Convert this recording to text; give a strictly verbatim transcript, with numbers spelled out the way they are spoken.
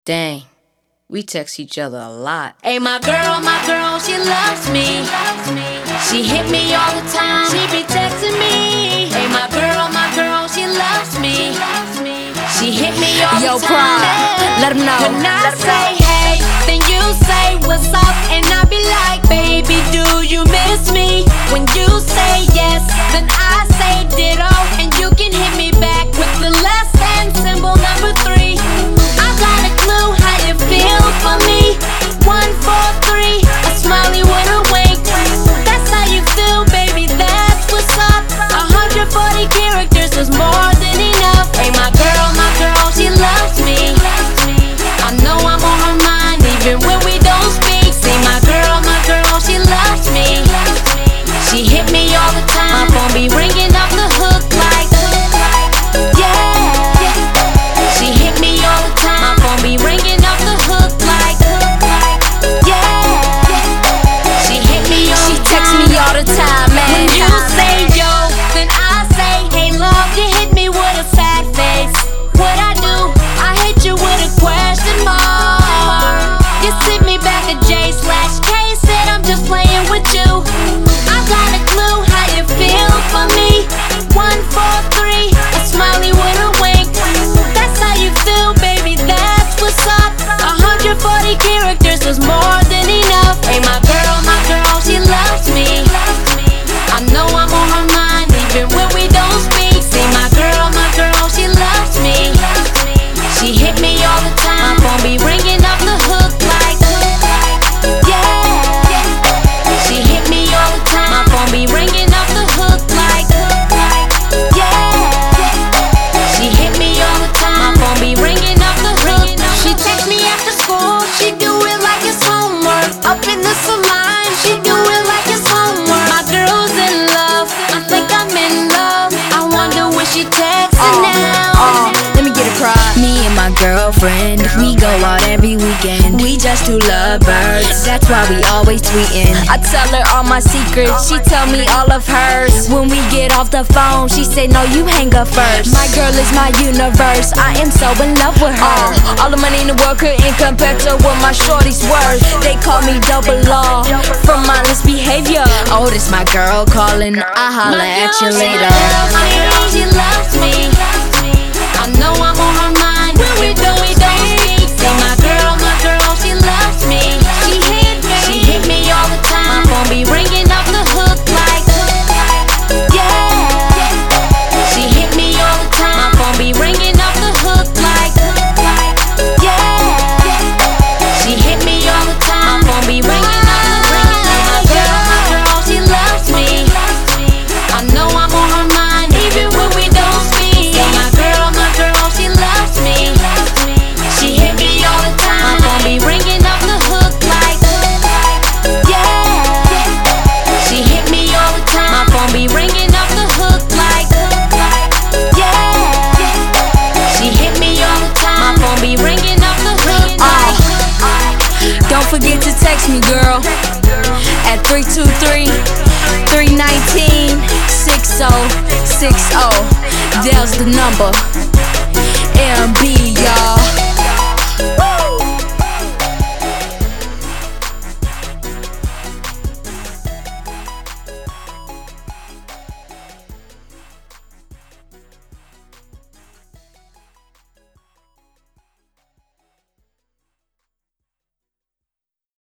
Dang, we text each other a lot. Hey, my girl, my girl, she loves me. She hit me all the time. She be texting me. Hey, my girl, my girl, she loves me. She hit me all Yo, the time. Pride, let 'em know. When I say hey, then you say what's up, and I be like, baby, do you miss me? When you say yes, then I say ditto, and you can hit me back with the less than symbol number three. I got a clue how you feel for me. One, four, three, a smiley with a wink. That's how you feel, baby, that's what's up. one hundred forty characters is more than enough. Hey, my girl, my girl, she loves me. I know I'm on her mind, even when we don't speak. See, my girl, my girl, she loves me. She hit me all the time. My phone be ringing off the hook like, yeah. She hit me all the time. My phone be ringing off the hook like, yeah. She hit me all She the time. texts me all the time, man. When you say yo, then I say, hey love, you hit me with a sad face. What I do? I hit you with a question mark. You sent me back a J slash K, said I'm just playing with you. I got a clue how you feel for me. One, four, three, a smiley with a wink. That's how you feel, baby, that's what's up. one hundred forty characters is more than enough. Hey, my girl, my girl, she loves me. I know I'm on her mind, even when we don't speak. See, my girl, my girl, she loves me. She hit me all the time. My phone be ringing off the hook like, yeah. She hit me all the time. My phone be ringing off the hook like, yeah. She hit me all the time. My phone be ringing off the hook. She text me after school. She do it like it's homework. Up in the salon, she do it like it's homework. My girl's in love. I think I'm in love. I wonder when she texting now. Oh, let me get it, Pride. Me and my girlfriend, we go out every weekend. We just two lovebirds, that's why we always tweeting. I tell her all my secrets, she tell me all of hers. When we get off the phone, she say no, you hang up first. My girl is my universe, I am so in love with her. All the money in the world couldn't compare to what my shorty's worth. They call me double R from mindless behavior. Oh, this my girl calling, I holla at you later. My girl, she loves me. I know I'm on her mind. When we do, we don't speak. Say, my girl, my girl, she loves me. She hit me. She hit me all the time. My phone be ringing off the hook like, yeah. She hit me all the time. My phone be ringing off the hook like, yeah. She hit me all the time. My phone be ringing off the hook. My girl, my girl, she loves me. I know I'm on her mind, even when we don't speak. Say, my girl, my girl, she loves me. She hit me all the time. My phone be ringing off the hook like, yeah. She hit me all the time. My phone be ringing off the hook like, yeah. She hit me all the time. My phone be ringing off the hook like, Don't forget to text me, girl, at three two three, three one nine, six oh six oh. There's the number. M B, y'all.